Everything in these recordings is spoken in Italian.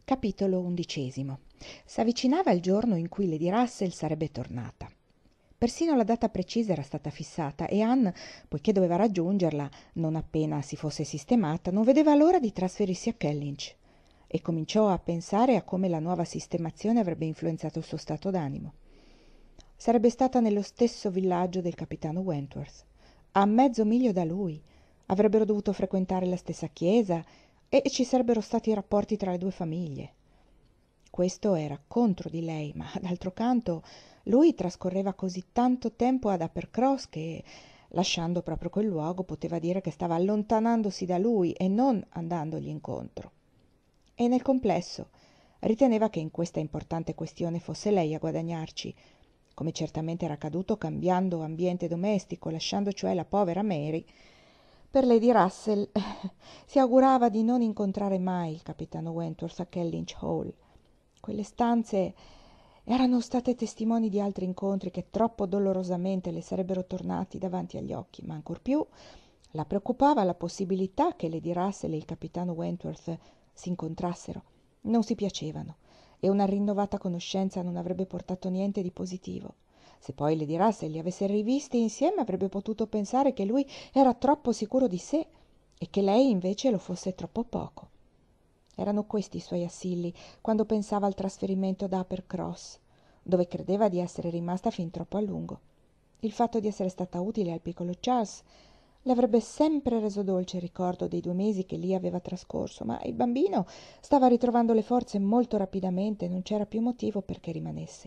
Capitolo 11. S'avvicinava il giorno in cui Lady Russell sarebbe tornata. Persino la data precisa era stata fissata e Anne, poiché doveva raggiungerla non appena si fosse sistemata, non vedeva l'ora di trasferirsi a Kellynch e cominciò a pensare a come la nuova sistemazione avrebbe influenzato il suo stato d'animo. Sarebbe stata nello stesso villaggio del capitano Wentworth, a mezzo miglio da lui. Avrebbero dovuto frequentare la stessa chiesa e ci sarebbero stati rapporti tra le due famiglie. Questo era contro di lei, ma d'altro canto lui trascorreva così tanto tempo ad Uppercross che, lasciando proprio quel luogo, poteva dire che stava allontanandosi da lui e non andandogli incontro. E nel complesso riteneva che in questa importante questione fosse lei a guadagnarci, come certamente era accaduto cambiando ambiente domestico, lasciando cioè la povera Mary. Per Lady Russell si augurava di non incontrare mai il capitano Wentworth a Kellynch Hall. Quelle stanze erano state testimoni di altri incontri che troppo dolorosamente le sarebbero tornati davanti agli occhi, ma ancor più la preoccupava la possibilità che Lady Russell e il capitano Wentworth si incontrassero. Non si piacevano e una rinnovata conoscenza non avrebbe portato niente di positivo. Se poi Lady Russell li avesse rivisti insieme avrebbe potuto pensare che lui era troppo sicuro di sé e che lei invece lo fosse troppo poco. Erano questi i suoi assilli quando pensava al trasferimento da Uppercross, dove credeva di essere rimasta fin troppo a lungo. Il fatto di essere stata utile al piccolo Charles le avrebbe sempre reso dolce il ricordo dei 2 mesi che lì aveva trascorso, ma il bambino stava ritrovando le forze molto rapidamente e non c'era più motivo perché rimanesse.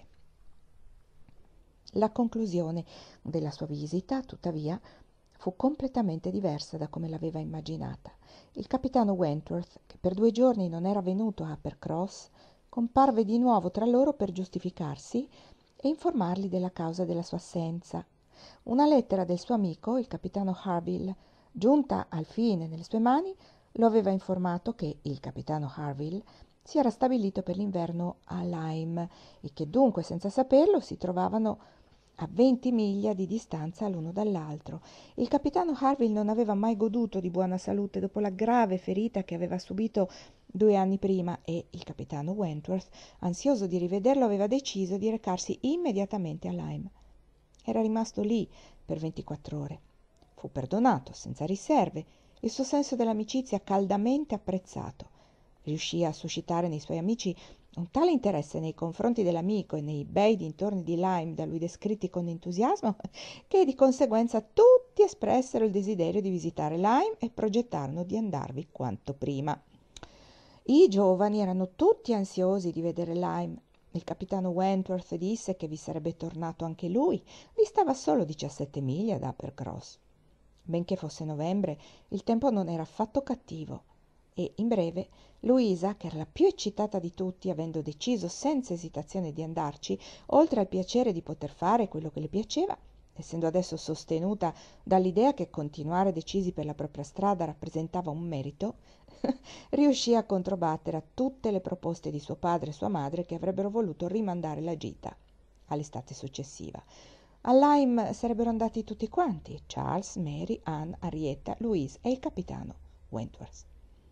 La conclusione della sua visita, tuttavia, fu completamente diversa da come l'aveva immaginata. Il capitano Wentworth, che per 2 giorni non era venuto a Uppercross, comparve di nuovo tra loro per giustificarsi e informarli della causa della sua assenza. Una lettera del suo amico, il capitano Harville, giunta al fine nelle sue mani, lo aveva informato che il capitano Harville si era stabilito per l'inverno a Lyme e che dunque, senza saperlo, si trovavano a 20 miglia di distanza l'uno dall'altro. Il capitano Harville non aveva mai goduto di buona salute dopo la grave ferita che aveva subito 2 anni prima e il capitano Wentworth, ansioso di rivederlo, aveva deciso di recarsi immediatamente a Lyme. Era rimasto lì per 24 ore. Fu perdonato senza riserve, il suo senso dell'amicizia caldamente apprezzato. Riuscì a suscitare nei suoi amici un tale interesse nei confronti dell'amico e nei bei dintorni di Lyme da lui descritti con entusiasmo che di conseguenza tutti espressero il desiderio di visitare Lyme e progettarono di andarvi quanto prima. I giovani erano tutti ansiosi di vedere Lyme. Il capitano Wentworth disse che vi sarebbe tornato anche lui, distava solo 17 miglia da Uppercross. Benché fosse novembre, il tempo non era affatto cattivo e, in breve, Luisa, che era la più eccitata di tutti, avendo deciso senza esitazione di andarci, oltre al piacere di poter fare quello che le piaceva, essendo adesso sostenuta dall'idea che continuare decisi per la propria strada rappresentava un merito, riuscì a controbattere a tutte le proposte di suo padre e sua madre che avrebbero voluto rimandare la gita all'estate successiva. A Lyme sarebbero andati tutti quanti: Charles, Mary, Anne, Henrietta, Louise e il capitano Wentworth.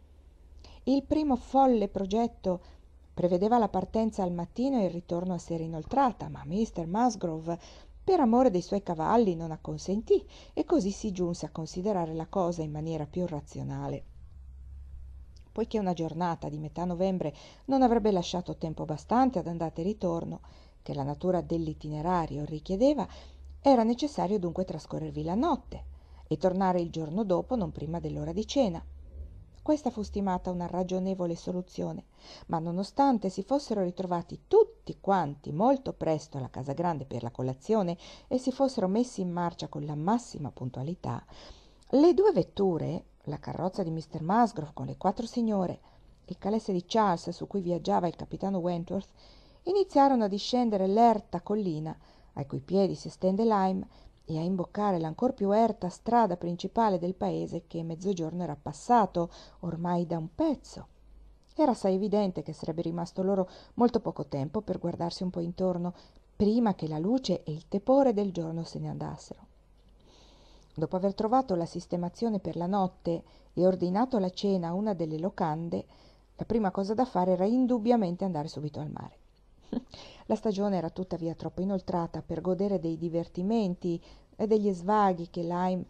Il primo folle progetto prevedeva la partenza al mattino e il ritorno a sera inoltrata, ma Mr. Musgrove, per amore dei suoi cavalli, non acconsentì e così si giunse a considerare la cosa in maniera più razionale. Poiché una giornata di metà novembre non avrebbe lasciato tempo bastante ad andata e ritorno, che la natura dell'itinerario richiedeva, era necessario dunque trascorrervi la notte e tornare il giorno dopo non prima dell'ora di cena. Questa fu stimata una ragionevole soluzione, ma nonostante si fossero ritrovati tutti quanti molto presto alla casa grande per la colazione e si fossero messi in marcia con la massima puntualità, le 2 vetture, la carrozza di Mr. Musgrove con le 4 signore e il calesse di Charles su cui viaggiava il capitano Wentworth, iniziarono a discendere l'erta collina ai cui piedi si estende Lyme e a imboccare l'ancor più erta strada principale del paese che mezzogiorno era passato ormai da un pezzo. Era assai evidente che sarebbe rimasto loro molto poco tempo per guardarsi un po' intorno prima che la luce e il tepore del giorno se ne andassero. Dopo aver trovato la sistemazione per la notte e ordinato la cena a una delle locande, La prima cosa da fare era indubbiamente andare subito al mare. La stagione era tuttavia troppo inoltrata per godere dei divertimenti e degli svaghi che Lyme,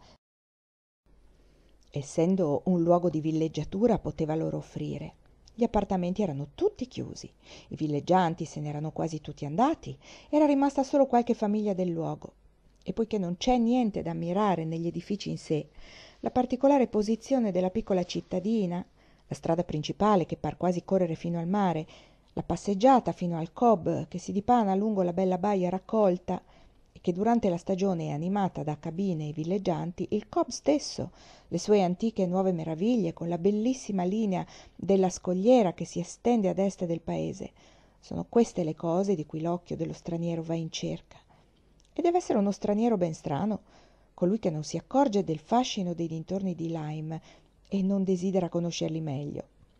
essendo un luogo di villeggiatura, poteva loro offrire. Gli appartamenti erano tutti chiusi, i villeggianti se n'erano quasi tutti andati, era rimasta solo qualche famiglia del luogo. E poiché non c'è niente da ammirare negli edifici in sé, la particolare posizione della piccola cittadina, la strada principale che par quasi correre fino al mare, la passeggiata fino al Cobb che si dipana lungo la bella baia raccolta e che durante la stagione è animata da cabine e villeggianti, il Cobb stesso, le sue antiche e nuove meraviglie con la bellissima linea della scogliera che si estende ad est del paese, sono queste le cose di cui l'occhio dello straniero va in cerca. E deve essere uno straniero ben strano, colui che non si accorge del fascino dei dintorni di Lyme e non desidera conoscerli meglio.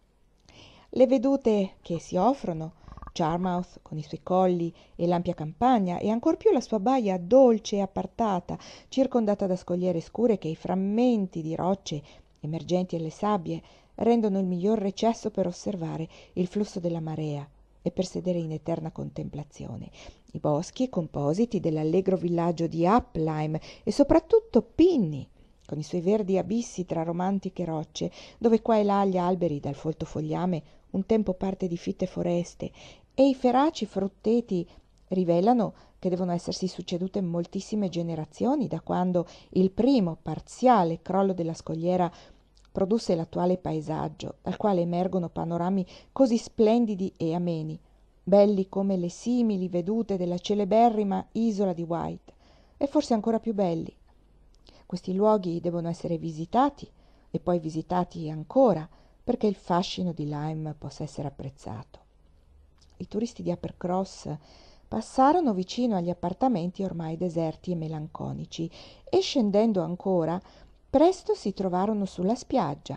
Le vedute che si offrono, Charmouth con i suoi colli e l'ampia campagna, e ancor più la sua baia dolce e appartata, circondata da scogliere scure che i frammenti di rocce emergenti alle sabbie rendono il miglior recesso per osservare il flusso della marea e per sedere in eterna contemplazione. I boschi compositi dell'allegro villaggio di Uplyme e soprattutto Pinny, con i suoi verdi abissi tra romantiche rocce, dove qua e là gli alberi dal folto fogliame un tempo parte di fitte foreste e i feraci frutteti rivelano che devono essersi succedute moltissime generazioni da quando il primo parziale crollo della scogliera produsse l'attuale paesaggio, dal quale emergono panorami così splendidi e ameni, belli come le simili vedute della celeberrima isola di Wight, e forse ancora più belli. Questi luoghi devono essere visitati e poi visitati ancora perché il fascino di Lyme possa essere apprezzato. I turisti di Uppercross passarono vicino agli appartamenti ormai deserti e melanconici e scendendo ancora presto si trovarono sulla spiaggia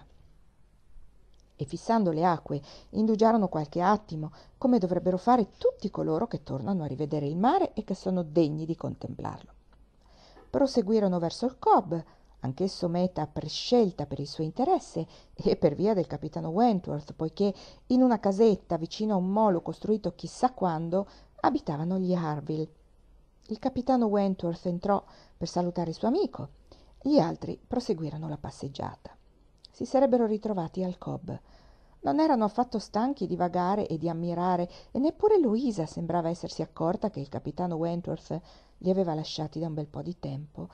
e fissando le acque indugiarono qualche attimo, come dovrebbero fare tutti coloro che tornano a rivedere il mare e che sono degni di contemplarlo. Proseguirono verso il Cobb, anch'esso meta prescelta per il suo interesse e per via del capitano Wentworth, poiché in una casetta vicino a un molo costruito chissà quando abitavano gli Harville. Il capitano Wentworth entrò per salutare il suo amico, gli altri proseguirono la passeggiata. Si sarebbero ritrovati al Cobb. Non erano affatto stanchi di vagare e di ammirare, e neppure Luisa sembrava essersi accorta che il capitano Wentworth li aveva lasciati da un bel po' di tempo,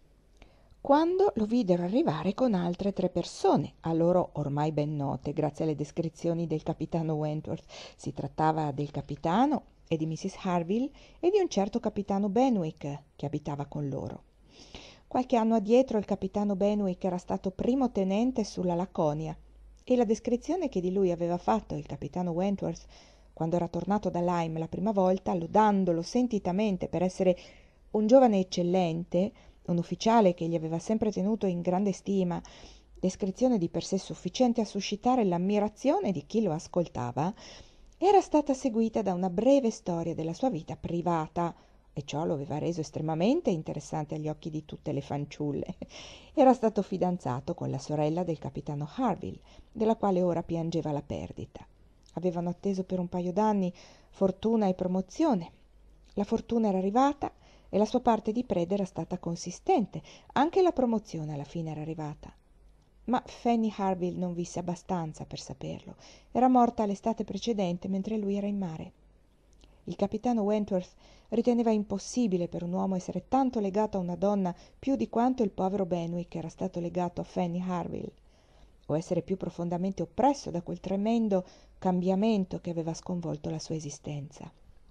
quando lo videro arrivare con altre 3 persone, a loro ormai ben note grazie alle descrizioni del capitano Wentworth. Si trattava del capitano e di Mrs. Harville e di un certo capitano Benwick che abitava con loro. Qualche anno addietro il capitano Benwick era stato primo tenente sulla Laconia e la descrizione che di lui aveva fatto il capitano Wentworth quando era tornato da Lyme la prima volta, lodandolo sentitamente per essere un giovane eccellente, un ufficiale che gli aveva sempre tenuto in grande stima, descrizione di per sé sufficiente a suscitare l'ammirazione di chi lo ascoltava, era stata seguita da una breve storia della sua vita privata, e ciò lo aveva reso estremamente interessante agli occhi di tutte le fanciulle. Era stato fidanzato con la sorella del capitano Harville, della quale ora piangeva la perdita. Avevano atteso per un paio d'anni fortuna e promozione. La fortuna era arrivata e la sua parte di preda era stata consistente. Anche la promozione alla fine era arrivata. Ma Fanny Harville non visse abbastanza per saperlo. Era morta l'estate precedente mentre lui era in mare. Il capitano Wentworth riteneva impossibile per un uomo essere tanto legato a una donna più di quanto il povero Benwick era stato legato a Fanny Harville, o essere più profondamente oppresso da quel tremendo cambiamento che aveva sconvolto la sua esistenza.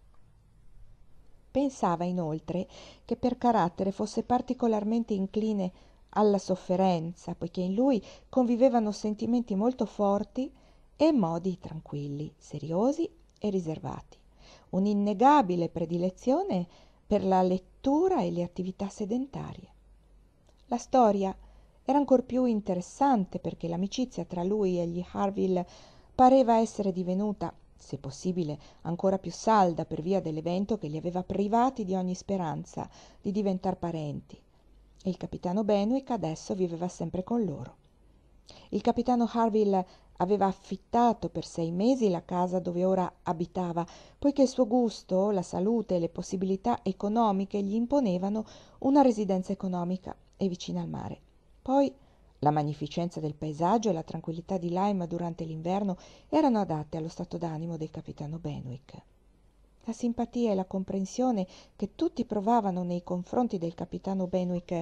Pensava inoltre che per carattere fosse particolarmente incline alla sofferenza, poiché in lui convivevano sentimenti molto forti e modi tranquilli, seriosi e riservati, un'innegabile predilezione per la lettura e le attività sedentarie. La storia era ancor più interessante perché l'amicizia tra lui e gli Harville pareva essere divenuta, se possibile, ancora più salda per via dell'evento che li aveva privati di ogni speranza di diventar parenti, e il capitano Benwick adesso viveva sempre con loro. Il capitano Harville Aveva affittato per 6 mesi la casa dove ora abitava, poiché il suo gusto, la salute e le possibilità economiche gli imponevano una residenza economica e vicina al mare. Poi la magnificenza del paesaggio e la tranquillità di Lyme durante l'inverno erano adatte allo stato d'animo del capitano Benwick. La simpatia e la comprensione che tutti provavano nei confronti del capitano Benwick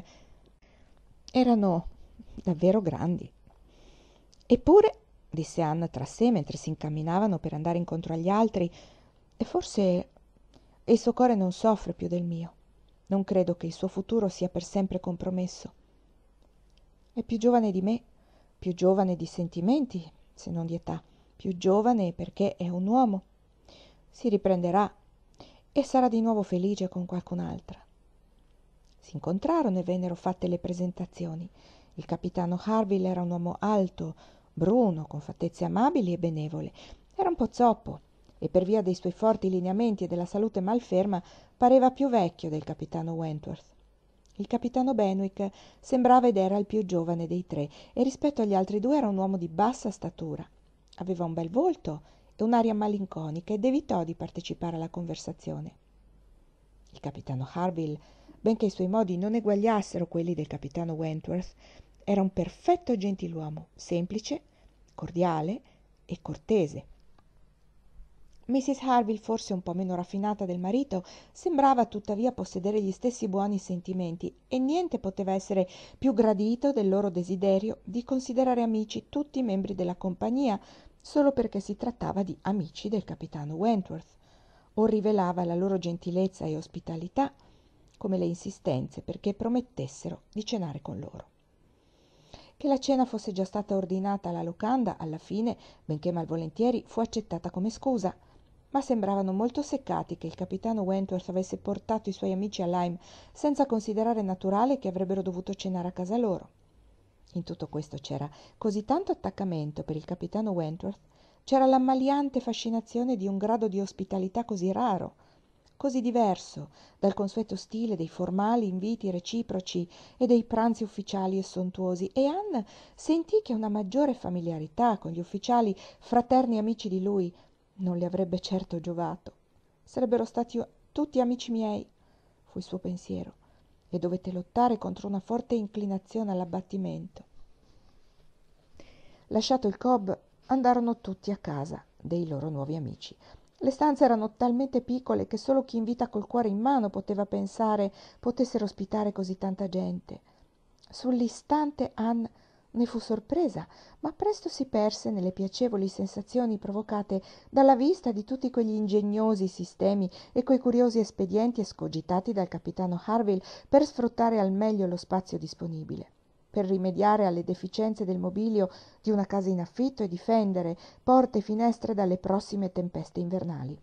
erano davvero grandi. Eppure, disse Anna tra sé mentre si incamminavano per andare incontro agli altri, e forse il suo cuore non soffre più del mio. Non credo che il suo futuro sia per sempre compromesso. È più giovane di me, più giovane di sentimenti, se non di età, più giovane perché è un uomo. Si riprenderà e sarà di nuovo felice con qualcun'altra. Si incontrarono e vennero fatte le presentazioni. Il capitano Harville era un uomo alto, bruno, con fattezze amabili e benevole. Era un po' zoppo e per via dei suoi forti lineamenti e della salute malferma pareva più vecchio del capitano Wentworth. Il capitano Benwick sembrava ed era il più giovane dei tre e rispetto agli altri due era un uomo di bassa statura. Aveva un bel volto e un'aria malinconica ed evitò di partecipare alla conversazione. Il capitano Harville, benché i suoi modi non eguagliassero quelli del capitano Wentworth, era un perfetto gentiluomo, semplice, cordiale e cortese. Mrs. Harville, forse un po' meno raffinata del marito, sembrava tuttavia possedere gli stessi buoni sentimenti e niente poteva essere più gradito del loro desiderio di considerare amici tutti i membri della compagnia solo perché si trattava di amici del capitano Wentworth, o rivelava la loro gentilezza e ospitalità come le insistenze perché promettessero di cenare con loro. Che la cena fosse già stata ordinata alla locanda, alla fine, benché malvolentieri, fu accettata come scusa, ma sembravano molto seccati che il capitano Wentworth avesse portato i suoi amici a Lyme senza considerare naturale che avrebbero dovuto cenare a casa loro. In tutto questo c'era così tanto attaccamento per il capitano Wentworth, c'era l'ammaliante fascinazione di un grado di ospitalità così raro, così diverso dal consueto stile dei formali inviti reciproci e dei pranzi ufficiali e sontuosi, e Anne sentì che una maggiore familiarità con gli ufficiali fraterni amici di lui non le avrebbe certo giovato. Sarebbero stati tutti amici miei, fu il suo pensiero, e dovette lottare contro una forte inclinazione all'abbattimento. Lasciato il Cobb, andarono tutti a casa dei loro nuovi amici. Le stanze erano talmente piccole che solo chi in vita col cuore in mano poteva pensare potessero ospitare così tanta gente. Sull'istante Anne ne fu sorpresa, ma presto si perse nelle piacevoli sensazioni provocate dalla vista di tutti quegli ingegnosi sistemi e quei curiosi espedienti escogitati dal capitano Harville per sfruttare al meglio lo spazio disponibile, per rimediare alle deficienze del mobilio di una casa in affitto e difendere porte e finestre dalle prossime tempeste invernali.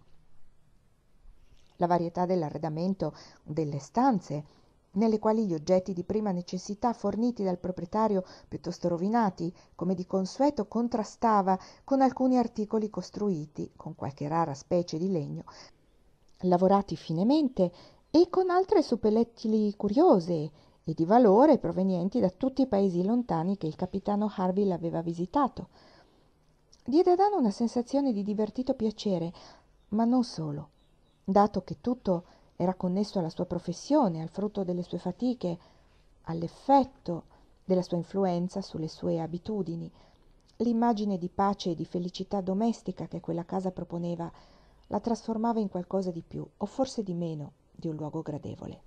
La varietà dell'arredamento delle stanze, nelle quali gli oggetti di prima necessità forniti dal proprietario piuttosto rovinati, come di consueto, contrastava con alcuni articoli costruiti, con qualche rara specie di legno, lavorati finemente, e con altre suppellettili curiose e di valore provenienti da tutti i paesi lontani che il capitano Harville aveva visitato. Diede ad Anna una sensazione di divertito piacere, ma non solo. Dato che tutto era connesso alla sua professione, al frutto delle sue fatiche, all'effetto della sua influenza sulle sue abitudini, l'immagine di pace e di felicità domestica che quella casa proponeva la trasformava in qualcosa di più, o forse di meno, di un luogo gradevole.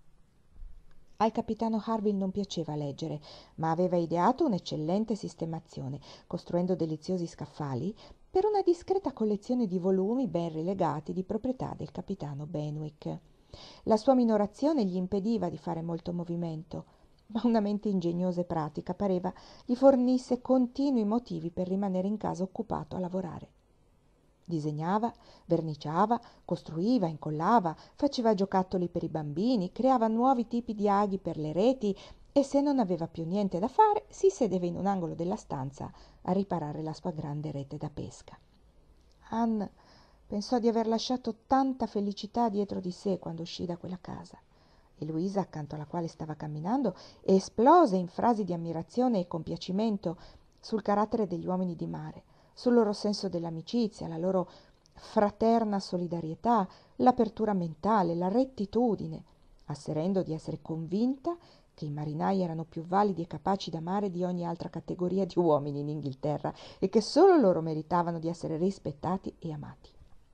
Al capitano Harville non piaceva leggere, ma aveva ideato un'eccellente sistemazione, costruendo deliziosi scaffali per una discreta collezione di volumi ben rilegati di proprietà del capitano Benwick. La sua minorazione gli impediva di fare molto movimento, ma una mente ingegnosa e pratica pareva gli fornisse continui motivi per rimanere in casa occupato a lavorare. Disegnava, verniciava, costruiva, incollava, faceva giocattoli per i bambini, creava nuovi tipi di aghi per le reti e se non aveva più niente da fare si sedeva in un angolo della stanza a riparare la sua grande rete da pesca. Anne pensò di aver lasciato tanta felicità dietro di sé quando uscì da quella casa, e Luisa, accanto alla quale stava camminando, esplose in frasi di ammirazione e compiacimento sul carattere degli uomini di mare, sul loro senso dell'amicizia, la loro fraterna solidarietà, l'apertura mentale, la rettitudine, asserendo di essere convinta che i marinai erano più validi e capaci d'amare di ogni altra categoria di uomini in Inghilterra e che solo loro meritavano di essere rispettati e amati.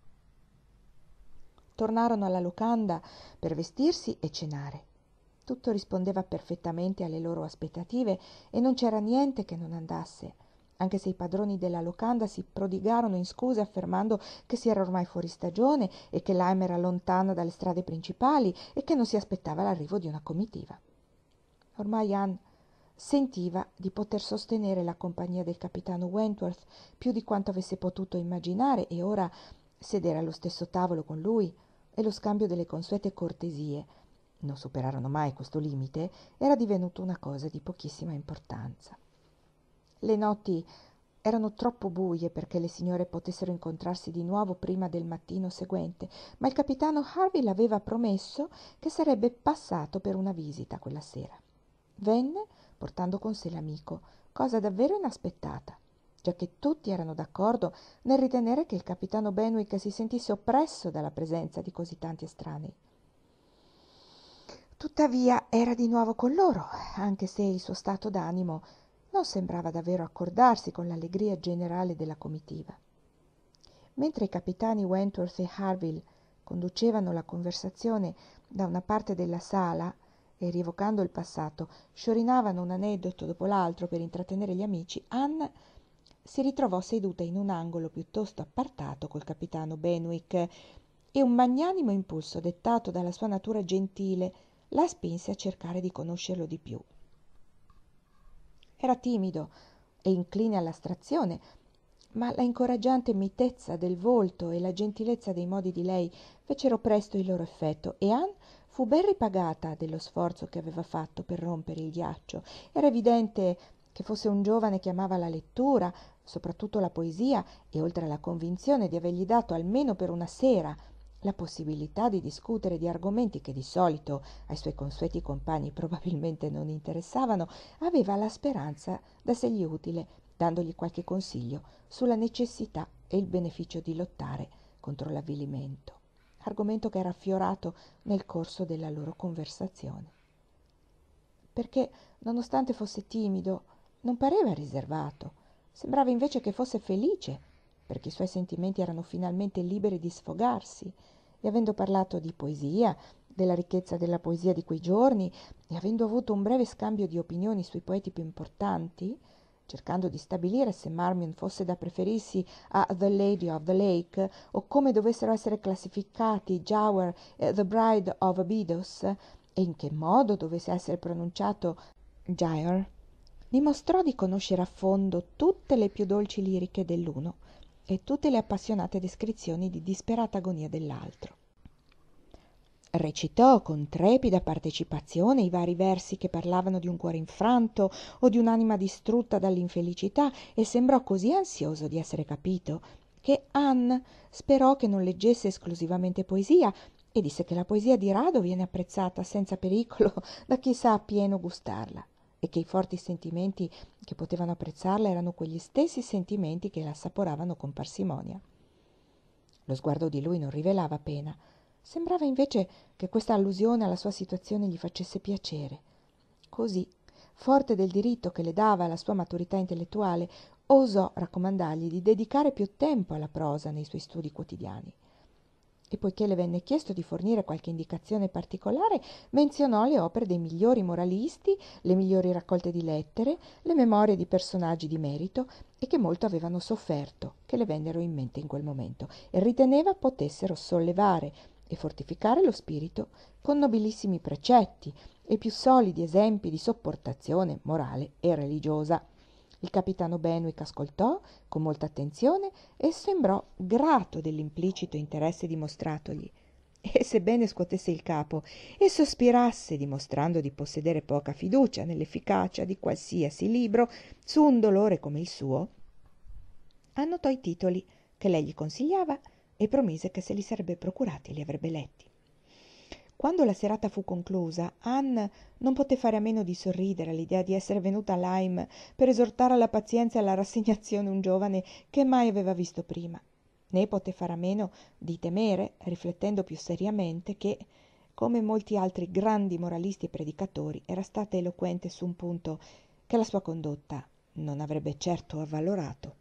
Tornarono alla locanda per vestirsi e cenare. Tutto rispondeva perfettamente alle loro aspettative e non c'era niente che non andasse, anche se i padroni della locanda si prodigarono in scuse affermando che si era ormai fuori stagione e che Lyme era lontana dalle strade principali e che non si aspettava l'arrivo di una comitiva. Ormai Anne sentiva di poter sostenere la compagnia del capitano Wentworth più di quanto avesse potuto immaginare e ora sedere allo stesso tavolo con lui e lo scambio delle consuete cortesie, non superarono mai questo limite, era divenuto una cosa di pochissima importanza. Le notti erano troppo buie perché le signore potessero incontrarsi di nuovo prima del mattino seguente, ma il capitano Harville aveva promesso che sarebbe passato per una visita quella sera. Venne portando con sé l'amico, cosa davvero inaspettata, giacché tutti erano d'accordo nel ritenere che il capitano Benwick si sentisse oppresso dalla presenza di così tanti estranei. Tuttavia era di nuovo con loro, anche se il suo stato d'animo non sembrava davvero accordarsi con l'allegria generale della comitiva. Mentre i capitani Wentworth e Harville conducevano la conversazione da una parte della sala e, rievocando il passato, sciorinavano un aneddoto dopo l'altro per intrattenere gli amici, Anne si ritrovò seduta in un angolo piuttosto appartato col capitano Benwick e un magnanimo impulso dettato dalla sua natura gentile la spinse a cercare di conoscerlo di più. Era timido e incline all'astrazione, ma la incoraggiante mitezza del volto e la gentilezza dei modi di lei fecero presto il loro effetto e Anne fu ben ripagata dello sforzo che aveva fatto per rompere il ghiaccio. Era evidente che fosse un giovane che amava la lettura, soprattutto la poesia, e oltre alla convinzione di avergli dato almeno per una sera la possibilità di discutere di argomenti che di solito ai suoi consueti compagni probabilmente non interessavano, aveva la speranza d'essergli utile, dandogli qualche consiglio sulla necessità e il beneficio di lottare contro l'avvilimento, argomento che era affiorato nel corso della loro conversazione. Perché, nonostante fosse timido, non pareva riservato, sembrava invece che fosse felice, perché i suoi sentimenti erano finalmente liberi di sfogarsi, e avendo parlato di poesia, della ricchezza della poesia di quei giorni, e avendo avuto un breve scambio di opinioni sui poeti più importanti, cercando di stabilire se Marmion fosse da preferirsi a The Lady of the Lake o come dovessero essere classificati Giaour e The Bride of Abydos e in che modo dovesse essere pronunciato Giaour, dimostrò di conoscere a fondo tutte le più dolci liriche dell'uno e tutte le appassionate descrizioni di disperata agonia dell'altro. Recitò con trepida partecipazione i vari versi che parlavano di un cuore infranto o di un'anima distrutta dall'infelicità e sembrò così ansioso di essere capito che Anne sperò che non leggesse esclusivamente poesia e disse che la poesia di rado viene apprezzata senza pericolo da chi sa appieno gustarla e che i forti sentimenti che potevano apprezzarla erano quegli stessi sentimenti che la assaporavano con parsimonia. Lo sguardo di lui non rivelava pena. Sembrava invece che questa allusione alla sua situazione gli facesse piacere. Così, forte del diritto che le dava la sua maturità intellettuale, osò raccomandargli di dedicare più tempo alla prosa nei suoi studi quotidiani. E poiché le venne chiesto di fornire qualche indicazione particolare, menzionò le opere dei migliori moralisti, le migliori raccolte di lettere, le memorie di personaggi di merito e che molto avevano sofferto, che le vennero in mente in quel momento, e riteneva potessero sollevare e fortificare lo spirito con nobilissimi precetti e più solidi esempi di sopportazione morale e religiosa. Il capitano Benwick ascoltò con molta attenzione e sembrò grato dell'implicito interesse dimostratogli. E sebbene scuotesse il capo e sospirasse dimostrando di possedere poca fiducia nell'efficacia di qualsiasi libro su un dolore come il suo, annotò i titoli che lei gli consigliava e promise che se li sarebbe procurati li avrebbe letti. Quando la serata fu conclusa, Anne non poté fare a meno di sorridere all'idea di essere venuta a Lyme per esortare alla pazienza e alla rassegnazione un giovane che mai aveva visto prima. Né poté fare a meno di temere, riflettendo più seriamente, che, come molti altri grandi moralisti e predicatori, era stata eloquente su un punto che la sua condotta non avrebbe certo avvalorato.